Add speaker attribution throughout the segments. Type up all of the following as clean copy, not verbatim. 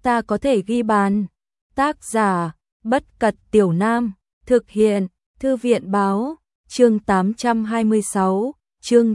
Speaker 1: ta có thể ghi bàn. Tác giả Bất Cật Tiểu Nam, thực hiện Thư viện Báo, chương 826, chương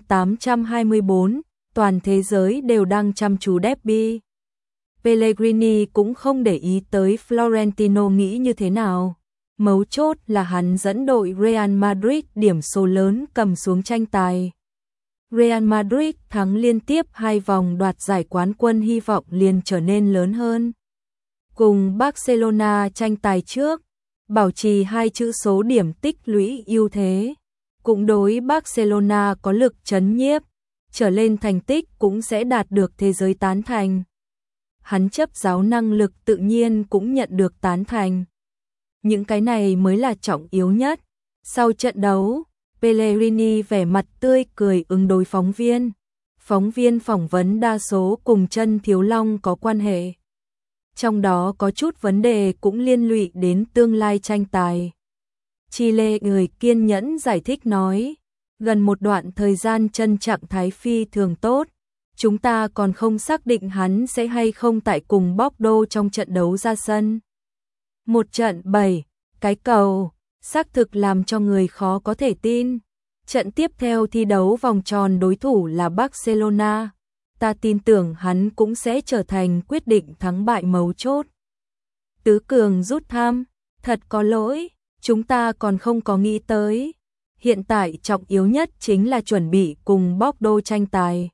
Speaker 1: 824, toàn thế giới đều đang chăm chú derby. Pellegrini cũng không để ý tới Florentino nghĩ như thế nào. Mấu chốt là hắn dẫn đội Real Madrid điểm số lớn cầm xuống tranh tài. Real Madrid thắng liên tiếp 2 vòng đoạt giải quán quân, hy vọng liền trở nên lớn hơn. Cùng Barcelona tranh tài trước, bảo trì 2 chữ số điểm tích lũy ưu thế. Cũng đối Barcelona có lực chấn nhiếp, trở lên thành tích cũng sẽ đạt được thế giới tán thành. Hắn chấp giáo năng lực tự nhiên cũng nhận được tán thành. Những cái này mới là trọng yếu nhất. Sau trận đấu, Pellegrini vẻ mặt tươi cười ứng đối phóng viên. Phóng viên phỏng vấn đa số cùng Chân Thiếu Long có quan hệ. Trong đó có chút vấn đề cũng liên lụy đến tương lai tranh tài. Chile người kiên nhẫn giải thích nói, gần một đoạn thời gian Chân trạng thái phi thường tốt. Chúng ta còn không xác định hắn sẽ hay không tại cùng Bordeaux trong trận đấu ra sân. Một trận 7 cái cầu, xác thực làm cho người khó có thể tin. Trận tiếp theo thi đấu vòng tròn đối thủ là Barcelona. Ta tin tưởng hắn cũng sẽ trở thành quyết định thắng bại mấu chốt. Tứ Cường rút thăm, thật có lỗi, chúng ta còn không có nghĩ tới. Hiện tại trọng yếu nhất chính là chuẩn bị cùng Bordeaux tranh tài.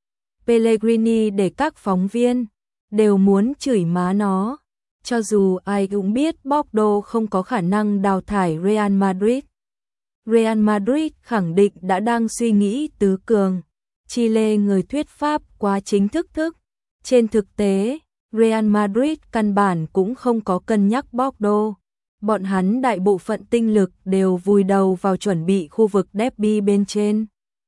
Speaker 1: Pellegrini để các phóng viên đều muốn chửi má nó. Cho dù ai cũng biết Bordeaux không có khả năng đào thải Real Madrid. Real Madrid khẳng định đã đang suy nghĩ tứ cường. Chile người thuyết pháp quá chính thức. Trên thực tế, Real Madrid căn bản cũng không có cân nhắc Bordeaux. Bọn hắn đại bộ phận tinh lực đều vùi đầu vào chuẩn bị khu vực derby bên trên.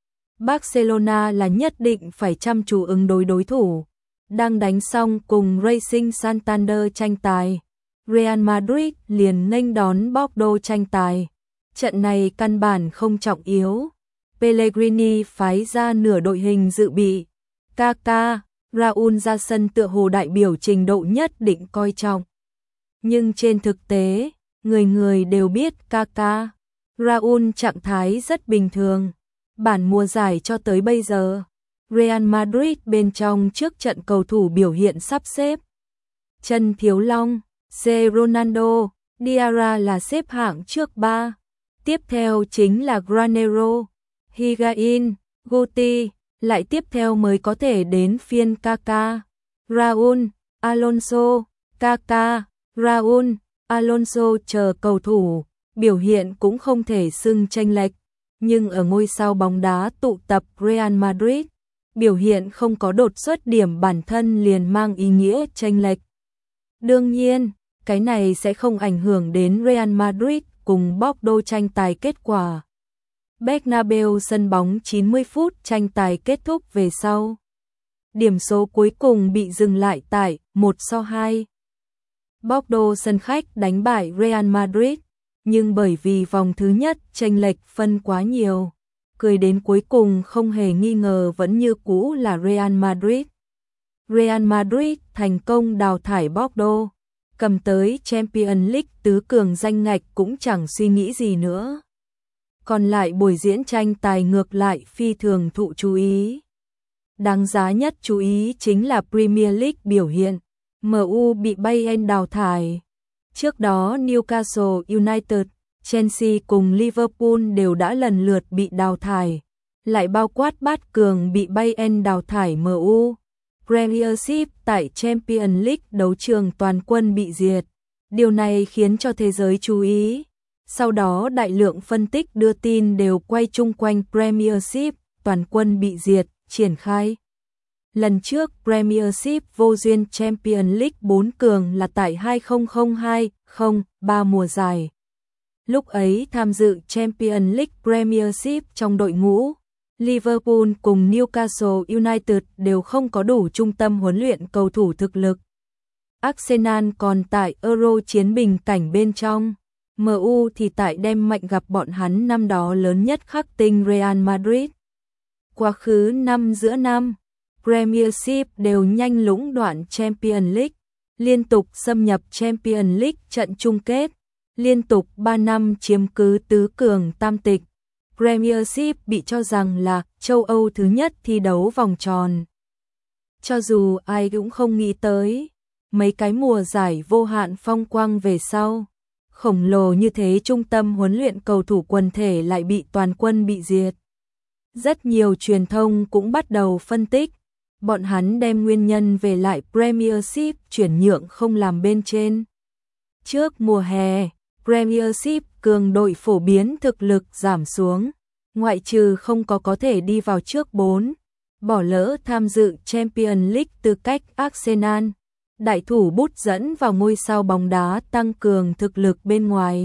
Speaker 1: Barcelona là nhất định phải chăm chú ứng đối đối thủ. Đang đánh xong cùng Racing Santander tranh tài, Real Madrid liền nghênh đón Bordeaux tranh tài. Trận này căn bản không trọng yếu. Pellegrini phái ra nửa đội hình dự bị. Kaká, Raúl ra sân tựa hồ đại biểu trình độ nhất định coi trọng. Nhưng trên thực tế, người người đều biết Kaká, Raúl trạng thái rất bình thường. Bản mùa giải cho tới bây giờ, Real Madrid bên trong trước trận cầu thủ biểu hiện sắp xếp. Chân Thiếu Long, C. Ronaldo, Diarra là xếp hạng trước 3. Tiếp theo chính là Granero, Higuaín, Guti, lại tiếp theo mới có thể đến phiên Kaká, Raúl, Alonso, Kaká, Raúl, Alonso chờ cầu thủ, biểu hiện cũng không thể xưng chênh lệch, nhưng ở ngôi sao bóng đá tụ tập Real Madrid, biểu hiện không có đột xuất điểm bản thân liền mang ý nghĩa chênh lệch. Đương nhiên, cái này sẽ không ảnh hưởng đến Real Madrid cùng Bordeaux tranh tài kết quả. Bernabeu sân bóng 90 phút tranh tài kết thúc về sau. Điểm số cuối cùng bị dừng lại tại 1-2. Bordeaux sân khách đánh bại Real Madrid, nhưng bởi vì vòng thứ nhất chênh lệch phân quá nhiều, cười đến cuối cùng không hề nghi ngờ vẫn như cũ là Real Madrid. Real Madrid thành công đào thải Bordeaux, cầm tới Champions League tứ cường danh ngạch cũng chẳng suy nghĩ gì nữa. Còn lại buổi diễn tranh tài ngược lại phi thường thụ chú ý. Đáng giá nhất chú ý chính là Premier League biểu hiện. MU bị Bayern đào thải. Trước đó Newcastle United, Chelsea cùng Liverpool đều đã lần lượt bị đào thải. Lại bao quát bát cường bị Bayern đào thải MU. Premiership tại Champions League đấu trường toàn quân bị diệt. Điều này khiến cho thế giới chú ý. Sau đó đại lượng phân tích đưa tin đều quay chung quanh Premiership, toàn quân bị diệt, triển khai. Lần trước Premiership vô duyên Champions League 4 cường là tại 2002-03 mùa giải. Lúc ấy tham dự Champions League Premiership trong đội ngũ, Liverpool cùng Newcastle United đều không có đủ trung tâm huấn luyện cầu thủ thực lực. Arsenal còn tại Euro chiến bình cảnh bên trong. MU thì tại đem mạnh gặp bọn hắn năm đó lớn nhất khắc tinh Real Madrid. Quá khứ năm giữa năm, Premiership đều nhanh lũng đoạn Champions League. liên tục xâm nhập Champions League trận chung kết, liên tục 3 năm chiếm cứ tứ cường tam tịch. Premiership bị cho rằng là châu Âu thứ nhất thi đấu vòng tròn. Cho dù ai cũng không nghĩ tới, mấy cái mùa giải vô hạn phong quang về sau, khổng lồ như thế trung tâm huấn luyện cầu thủ quần thể lại bị toàn quân bị diệt. Rất nhiều truyền thông cũng bắt đầu phân tích, bọn hắn đem nguyên nhân về lại Premiership chuyển nhượng không làm bên trên. Trước mùa hè, Premiership cường đội phổ biến thực lực giảm xuống, ngoại trừ không có thể đi vào trước 4, bỏ lỡ tham dự Champions League tư cách Arsenal, đại thủ bút dẫn vào ngôi sao bóng đá tăng cường thực lực bên ngoài.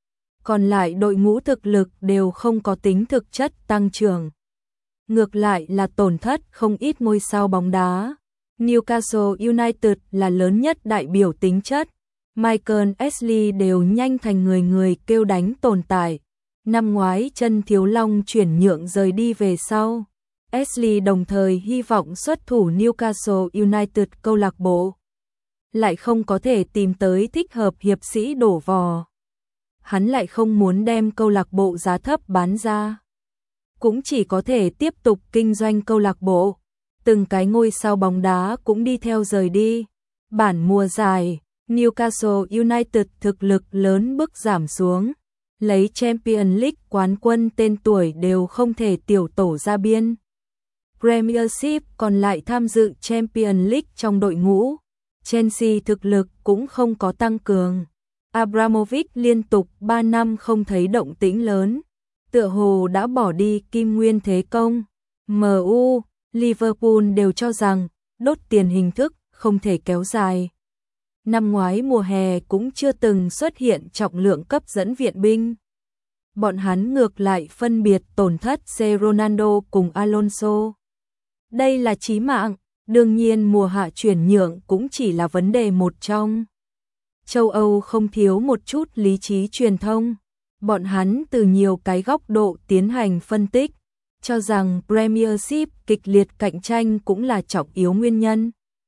Speaker 1: Còn lại đội ngũ thực lực đều không có tính thực chất tăng trưởng. Ngược lại là tổn thất không ít ngôi sao bóng đá. Newcastle United là lớn nhất đại biểu tính chất. Michael Ashley đều nhanh thành người kêu đánh tồn tại. Năm ngoái chân thiếu long chuyển nhượng rời đi về sau. Ashley đồng thời hy vọng xuất thủ Newcastle United câu lạc bộ. Lại không có thể tìm tới thích hợp hiệp sĩ đổ vò. Hắn lại không muốn đem câu lạc bộ giá thấp bán ra. Cũng chỉ có thể tiếp tục kinh doanh câu lạc bộ. Từng cái ngôi sao bóng đá cũng đi theo rời đi. Bản mùa giải, Newcastle United thực lực lớn bước giảm xuống. Lấy Champions League quán quân tên tuổi đều không thể tiểu tổ ra biên. Premiership còn lại tham dự Champions League trong đội ngũ. Chelsea thực lực cũng không có tăng cường. Abramovich liên tục 3 năm không thấy động tĩnh lớn. Tựa hồ đã bỏ đi kim nguyên thế công. MU, Liverpool đều cho rằng đốt tiền hình thức không thể kéo dài. Năm ngoái mùa hè cũng chưa từng xuất hiện trọng lượng cấp dẫn viện binh. Bọn hắn ngược lại phân biệt tổn thất C. Ronaldo cùng Alonso. Đây là chí mạng, đương nhiên mùa hạ chuyển nhượng cũng chỉ là vấn đề một trong. Châu Âu không thiếu một chút lý trí truyền thông. Bọn hắn từ nhiều cái góc độ tiến hành phân tích, cho rằng Premiership kịch liệt cạnh tranh cũng là trọng yếu nguyên nhân.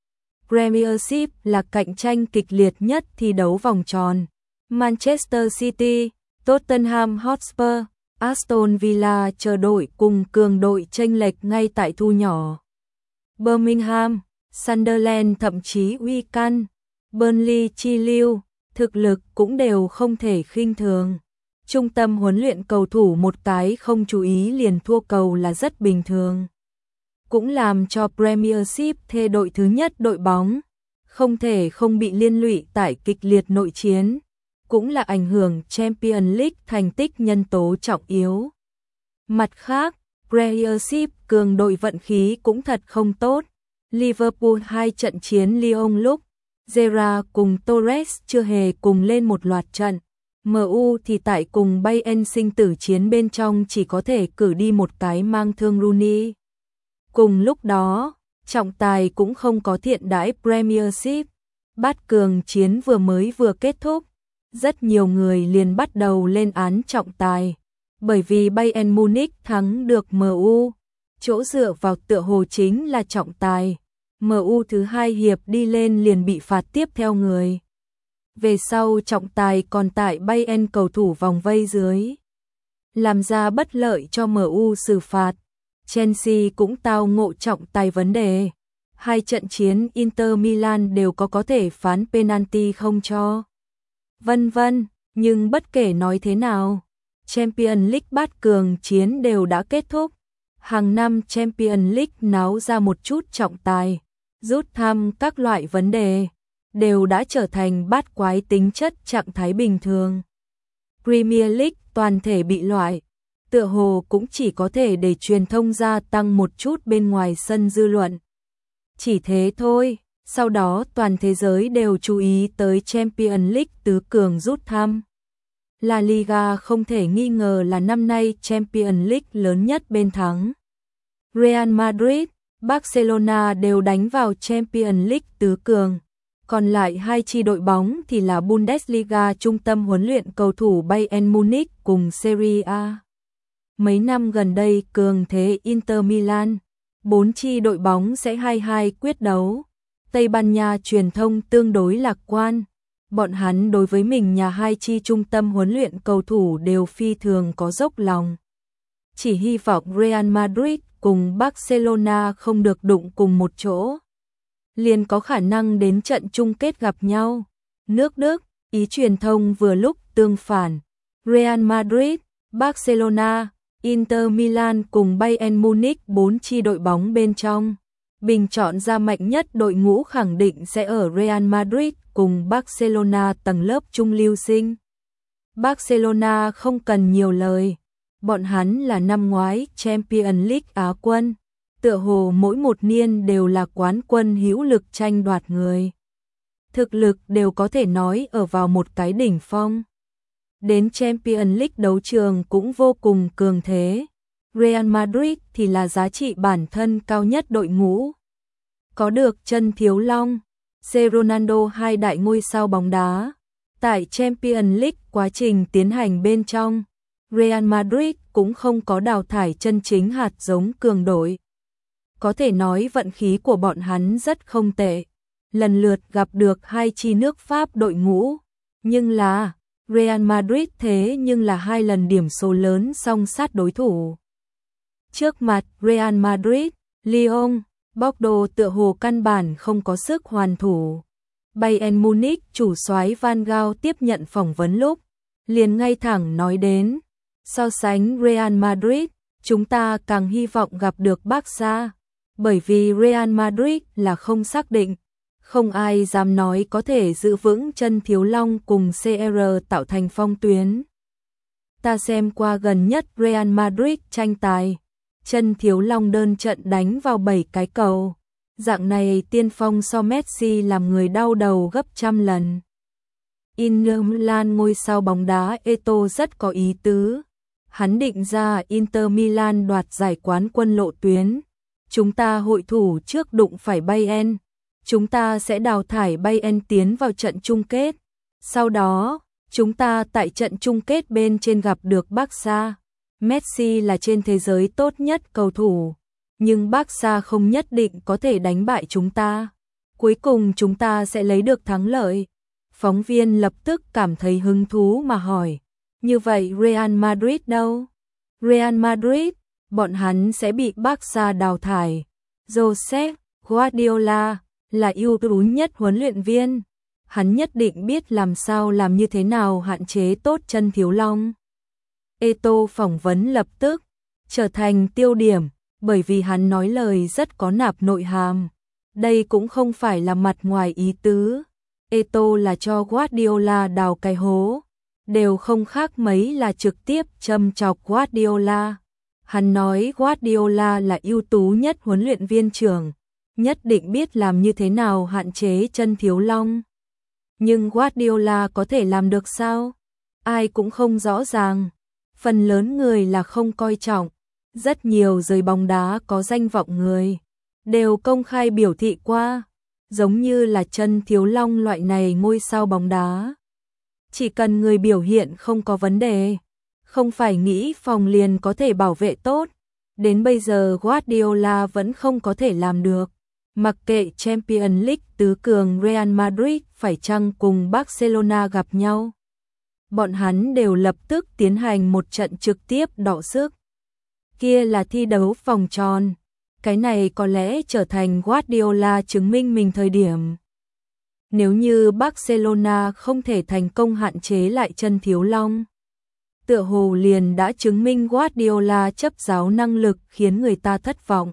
Speaker 1: Premiership là cạnh tranh kịch liệt nhất thi đấu vòng tròn. Manchester City, Tottenham Hotspur, Aston Villa chờ đội cùng cường đội chênh lệch ngay tại thu nhỏ. Birmingham, Sunderland thậm chí Wigan, Burnley chi lưu, thực lực cũng đều không thể khinh thường. Trung tâm huấn luyện cầu thủ một cái không chú ý liền thua cầu là rất bình thường. Cũng làm cho Premiership thê đội thứ nhất đội bóng, không thể không bị liên lụy tại kịch liệt nội chiến, cũng là ảnh hưởng Champions League thành tích nhân tố trọng yếu. Mặt khác, Premiership cường đội vận khí cũng thật không tốt. Liverpool 2 trận chiến Lyon lúc, Gerrard cùng Torres chưa hề cùng lên một loạt trận. MU thì tại cùng Bayern sinh tử chiến bên trong chỉ có thể cử đi một cái mang thương Rooney. Cùng lúc đó, trọng tài cũng không có thiện đãi Premiership. Bát cường chiến vừa kết thúc, rất nhiều người liền bắt đầu lên án trọng tài. Bởi vì Bayern Munich thắng được MU, chỗ dựa vào tựa hồ chính là trọng tài. MU thứ 2 hiệp đi lên liền bị phạt tiếp theo người. Về sau trọng tài còn tại Bayern cầu thủ vòng vây dưới, làm ra bất lợi cho MU xử phạt. Chelsea cũng tao ngộ trọng tài vấn đề. 2 trận chiến Inter Milan đều có thể phán penalty không cho. Vân vân, nhưng bất kể nói thế nào, Champions League bát cường chiến đều đã kết thúc. Hàng năm Champions League náo ra một chút trọng tài, rút thăm các loại vấn đề, đều đã trở thành bát quái tính chất trạng thái bình thường. Premier League toàn thể bị loại, tựa hồ cũng chỉ có thể để truyền thông gia tăng một chút bên ngoài sân dư luận. Chỉ thế thôi, sau đó toàn thế giới đều chú ý tới Champions League tứ cường rút thăm. La Liga không thể nghi ngờ là năm nay Champions League lớn nhất bên thắng. Real Madrid, Barcelona đều đánh vào Champions League tứ cường. Còn lại 2 chi đội bóng thì là Bundesliga trung tâm huấn luyện cầu thủ Bayern Munich cùng Serie A. Mấy năm gần đây cường thế Inter Milan, 4 chi đội bóng sẽ 2-2 quyết đấu. Tây Ban Nha truyền thông tương đối lạc quan. Bọn hắn đối với mình nhà hai chi trung tâm huấn luyện cầu thủ đều phi thường có dốc lòng. Chỉ hy vọng Real Madrid cùng Barcelona không được đụng cùng một chỗ, liền có khả năng đến trận chung kết gặp nhau. Nước Đức, ý truyền thông vừa lúc tương phản. Real Madrid, Barcelona, Inter Milan cùng Bayern Munich 4 chi đội bóng bên trong. Bình chọn ra mạnh nhất đội ngũ khẳng định sẽ ở Real Madrid cùng Barcelona tầng lớp trung lưu sinh. Barcelona không cần nhiều lời. Bọn hắn là năm ngoái Champions League Á quân. Tựa hồ mỗi một niên đều là quán quân hữu lực tranh đoạt người. Thực lực đều có thể nói ở vào một cái đỉnh phong. Đến Champions League đấu trường cũng vô cùng cường thế. Real Madrid thì là giá trị bản thân cao nhất đội ngũ. Có được chân thiếu long, C. Ronaldo hai đại ngôi sao bóng đá. Tại Champions League quá trình tiến hành bên trong, Real Madrid cũng không có đào thải chân chính hạt giống cường đội. Có thể nói vận khí của bọn hắn rất không tệ. Lần lượt gặp được hai chi nước Pháp đội ngũ. Nhưng là, Real Madrid thế nhưng là hai lần điểm số lớn song sát đối thủ. Trước mặt Real Madrid, Lyon, Bordeaux tựa hồ căn bản không có sức hoàn thủ. Bayern Munich chủ soái Van Gaal tiếp nhận phỏng vấn lúc, liền ngay thẳng nói đến, so sánh Real Madrid, chúng ta càng hy vọng gặp được Barca, bởi vì Real Madrid là không xác định, không ai dám nói có thể giữ vững chân thiếu long cùng CR tạo thành phong tuyến. Ta xem qua gần nhất Real Madrid tranh tài, chân thiếu long đơn trận đánh vào 7 cái cầu. Dạng này tiên phong so Messi làm người đau đầu gấp trăm lần. Inter Milan ngôi sao bóng đá Eto'o rất có ý tứ. Hắn định ra Inter Milan đoạt giải quán quân lộ tuyến. Chúng ta hội thủ trước đụng phải Bayern. Chúng ta sẽ đào thải Bayern tiến vào trận chung kết. Sau đó, chúng ta tại trận chung kết bên trên gặp được Barca. Messi là trên thế giới tốt nhất cầu thủ. Nhưng Barca không nhất định có thể đánh bại chúng ta. Cuối cùng chúng ta sẽ lấy được thắng lợi. Phóng viên lập tức cảm thấy hứng thú mà hỏi. Như vậy Real Madrid đâu? Real Madrid, bọn hắn sẽ bị Barca đào thải. Josep Guardiola là ưu tú nhất huấn luyện viên. Hắn nhất định biết làm sao làm như thế nào hạn chế tốt chân thiếu long. Eto'o phỏng vấn lập tức trở thành tiêu điểm. Bởi vì hắn nói lời rất có nạp nội hàm. Đây cũng không phải là mặt ngoài ý tứ. Eto'o là cho Guardiola đào cái hố. Đều không khác mấy là trực tiếp châm chọc Guardiola. Hắn nói Guardiola là ưu tú nhất huấn luyện viên trưởng. Nhất định biết làm như thế nào hạn chế chân thiếu long. Nhưng Guardiola có thể làm được sao? Ai cũng không rõ ràng. Phần lớn người là không coi trọng. Rất nhiều giới bóng đá có danh vọng người đều công khai biểu thị qua, giống như là chân thiếu long loại này ngôi sao bóng đá. Chỉ cần người biểu hiện không có vấn đề, không phải nghĩ phòng liền có thể bảo vệ tốt. Đến bây giờ Guardiola vẫn không có thể làm được. Mặc kệ Champions League tứ cường Real Madrid phải chăng cùng Barcelona gặp nhau, bọn hắn đều lập tức tiến hành một trận trực tiếp đọ sức. Kia là thi đấu vòng tròn. Cái này có lẽ trở thành Guardiola chứng minh mình thời điểm. Nếu như Barcelona không thể thành công hạn chế lại chân thiếu long, tựa hồ liền đã chứng minh Guardiola chấp giáo năng lực khiến người ta thất vọng.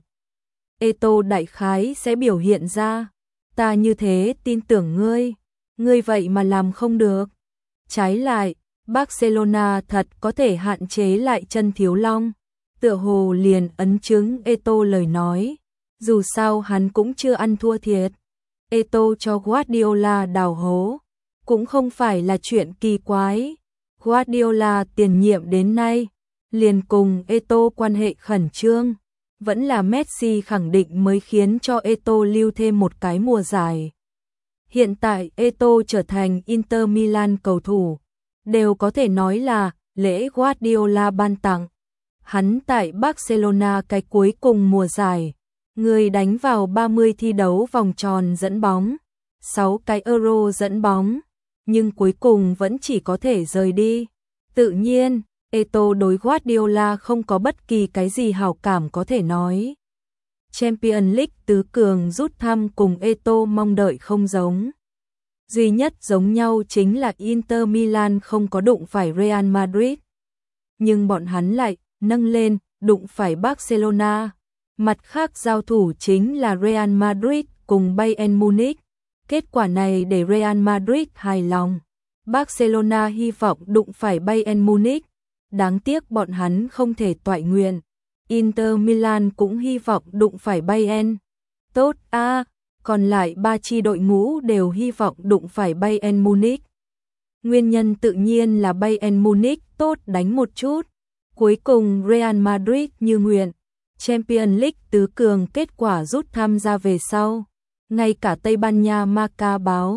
Speaker 1: Eto'o đại khái sẽ biểu hiện ra, ta như thế tin tưởng ngươi vậy mà làm không được. Trái lại, Barcelona thật có thể hạn chế lại chân thiếu long. Tựa hồ liền ấn chứng Eto'o lời nói, dù sao hắn cũng chưa ăn thua thiệt. Eto'o cho Guardiola đào hố, cũng không phải là chuyện kỳ quái. Guardiola tiền nhiệm đến nay, liền cùng Eto'o quan hệ khẩn trương, vẫn là Messi khẳng định mới khiến cho Eto'o lưu thêm một cái mùa giải. Hiện tại Eto'o trở thành Inter Milan cầu thủ, đều có thể nói là lễ Guardiola ban tặng. Hắn tại Barcelona cái cuối cùng mùa giải, Người đánh vào 30 thi đấu vòng tròn dẫn bóng, 6 cái Euro dẫn bóng, nhưng cuối cùng vẫn chỉ có thể rời đi. Tự nhiên, Eto'o đối Guardiola không có bất kỳ cái gì hảo cảm có thể nói. Champions League tứ cường rút thăm cùng Eto'o mong đợi không giống. Duy nhất giống nhau chính là Inter Milan không có đụng phải Real Madrid. Nhưng bọn hắn lại nâng lên đụng phải Barcelona. Mặt khác giao thủ chính là Real Madrid cùng Bayern Munich. Kết quả này để Real Madrid hài lòng. Barcelona hy vọng đụng phải Bayern Munich. Đáng tiếc bọn hắn không thể toại nguyện. Inter Milan cũng hy vọng đụng phải Bayern. Tốt a, còn lại 3 chi đội ngũ đều hy vọng đụng phải Bayern Munich. Nguyên nhân tự nhiên là Bayern Munich tốt đánh một chút. Cuối cùng Real Madrid như nguyện. Champions League tứ cường kết quả rút thăm ra về sau. Ngay cả Tây Ban Nha Marca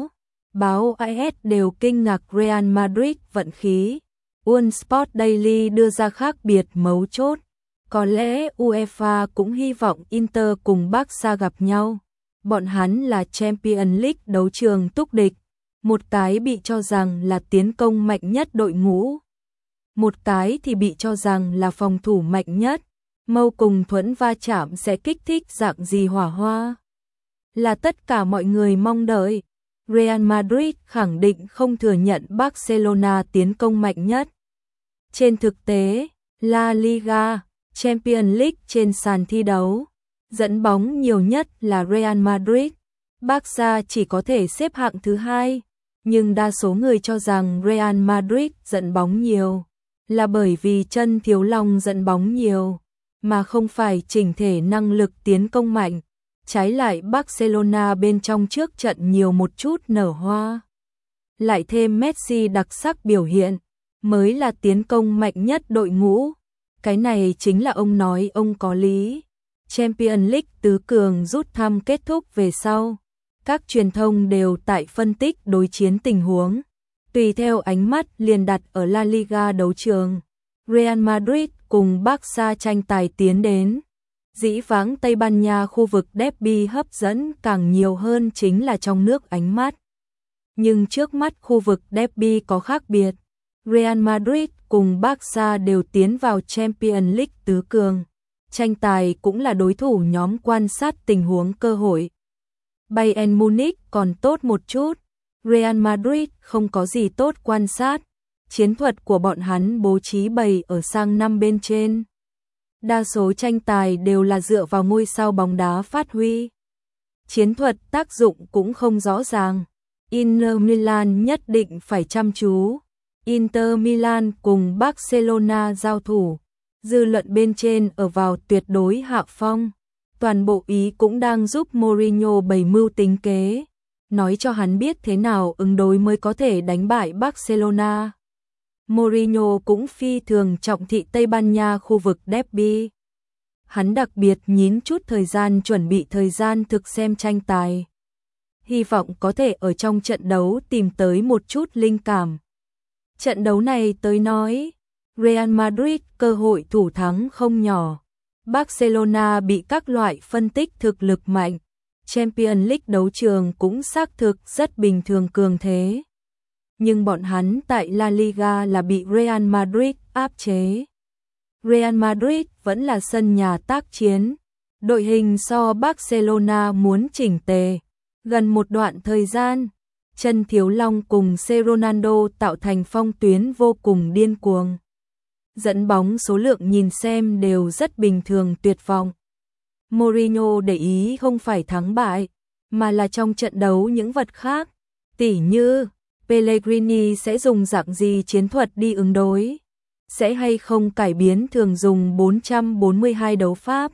Speaker 1: báo AS đều kinh ngạc Real Madrid vận khí. One Sport Daily đưa ra khác biệt mấu chốt. Có lẽ UEFA cũng hy vọng Inter cùng Barca gặp nhau. Bọn hắn là Champions League đấu trường túc địch. Một cái bị cho rằng là tiến công mạnh nhất đội ngũ. Một cái thì bị cho rằng là phòng thủ mạnh nhất. Mâu cùng thuẫn va chạm sẽ kích thích dạng gì hỏa hoa. Là tất cả mọi người mong đợi. Real Madrid khẳng định không thừa nhận Barcelona tiến công mạnh nhất. Trên thực tế, La Liga, Champions League trên sàn thi đấu, dẫn bóng nhiều nhất là Real Madrid. Barca chỉ có thể xếp hạng thứ 2, nhưng đa số người cho rằng Real Madrid dẫn bóng nhiều, là bởi vì chân thiếu long dẫn bóng nhiều, mà không phải chỉnh thể năng lực tiến công mạnh. Trái lại Barcelona bên trong trước trận nhiều một chút nở hoa. Lại thêm Messi đặc sắc biểu hiện, mới là tiến công mạnh nhất đội ngũ. Cái này chính là ông nói ông có lý. Champions League tứ cường rút thăm kết thúc về sau. Các truyền thông đều tại phân tích đối chiến tình huống. Tùy theo ánh mắt liền đặt ở La Liga đấu trường. Real Madrid cùng Barca tranh tài tiến đến. Dĩ vãng Tây Ban Nha khu vực derby hấp dẫn càng nhiều hơn chính là trong nước ánh mắt. Nhưng trước mắt khu vực derby có khác biệt. Real Madrid cùng Barca đều tiến vào Champions League tứ cường. Tranh tài cũng là đối thủ nhóm quan sát tình huống cơ hội. Bayern Munich còn tốt một chút. Real Madrid không có gì tốt quan sát. Chiến thuật của bọn hắn bố trí bày ở sang năm bên trên. Đa số tranh tài đều là dựa vào ngôi sao bóng đá phát huy. Chiến thuật tác dụng cũng không rõ ràng. Inter Milan nhất định phải chăm chú. Inter Milan cùng Barcelona giao thủ. Dư luận bên trên ở vào tuyệt đối hạ phong. Toàn bộ Ý cũng đang giúp Mourinho bày mưu tính kế. Nói cho hắn biết thế nào ứng đối mới có thể đánh bại Barcelona. Mourinho cũng phi thường trọng thị Tây Ban Nha khu vực derby. Hắn đặc biệt nhín chút thời gian chuẩn bị thời gian thực xem tranh tài. Hy vọng có thể ở trong trận đấu tìm tới một chút linh cảm. Trận đấu này tới nói, Real Madrid cơ hội thủ thắng không nhỏ. Barcelona bị các loại phân tích thực lực mạnh. Champions League đấu trường cũng xác thực rất bình thường cường thế. Nhưng bọn hắn tại La Liga là bị Real Madrid áp chế. Real Madrid vẫn là sân nhà tác chiến. Đội hình so Barcelona muốn chỉnh tề. Gần một đoạn thời gian, chân thiếu long cùng C. Ronaldo tạo thành phong tuyến vô cùng điên cuồng. Dẫn bóng số lượng nhìn xem đều rất bình thường tuyệt vọng. Mourinho để ý không phải thắng bại, mà là trong trận đấu những vật khác. Tỉ như, Pellegrini sẽ dùng dạng gì chiến thuật đi ứng đối? Sẽ hay không cải biến thường dùng 442 đấu pháp?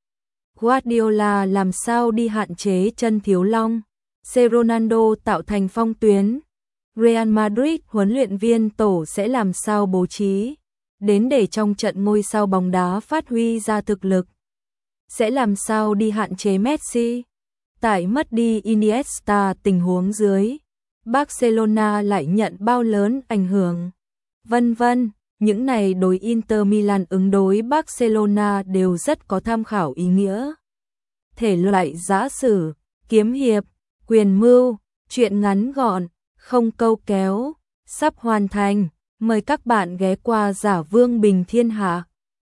Speaker 1: Guardiola làm sao đi hạn chế chân thiếu long? C. Ronaldo tạo thành phong tuyến. Real Madrid huấn luyện viên tổ sẽ làm sao bố trí? Đến để trong trận ngôi sao bóng đá phát huy ra thực lực. Sẽ làm sao đi hạn chế Messi? Tại mất đi Iniesta tình huống dưới, Barcelona lại nhận bao lớn ảnh hưởng. Vân vân, những này đối Inter Milan ứng đối Barcelona đều rất có tham khảo ý nghĩa. thể loại giã sử, kiếm hiệp, quyền mưu, truyện ngắn gọn, không câu kéo, sắp hoàn thành. Mời các bạn ghé qua Giả Vương Bình Thiên Hạ.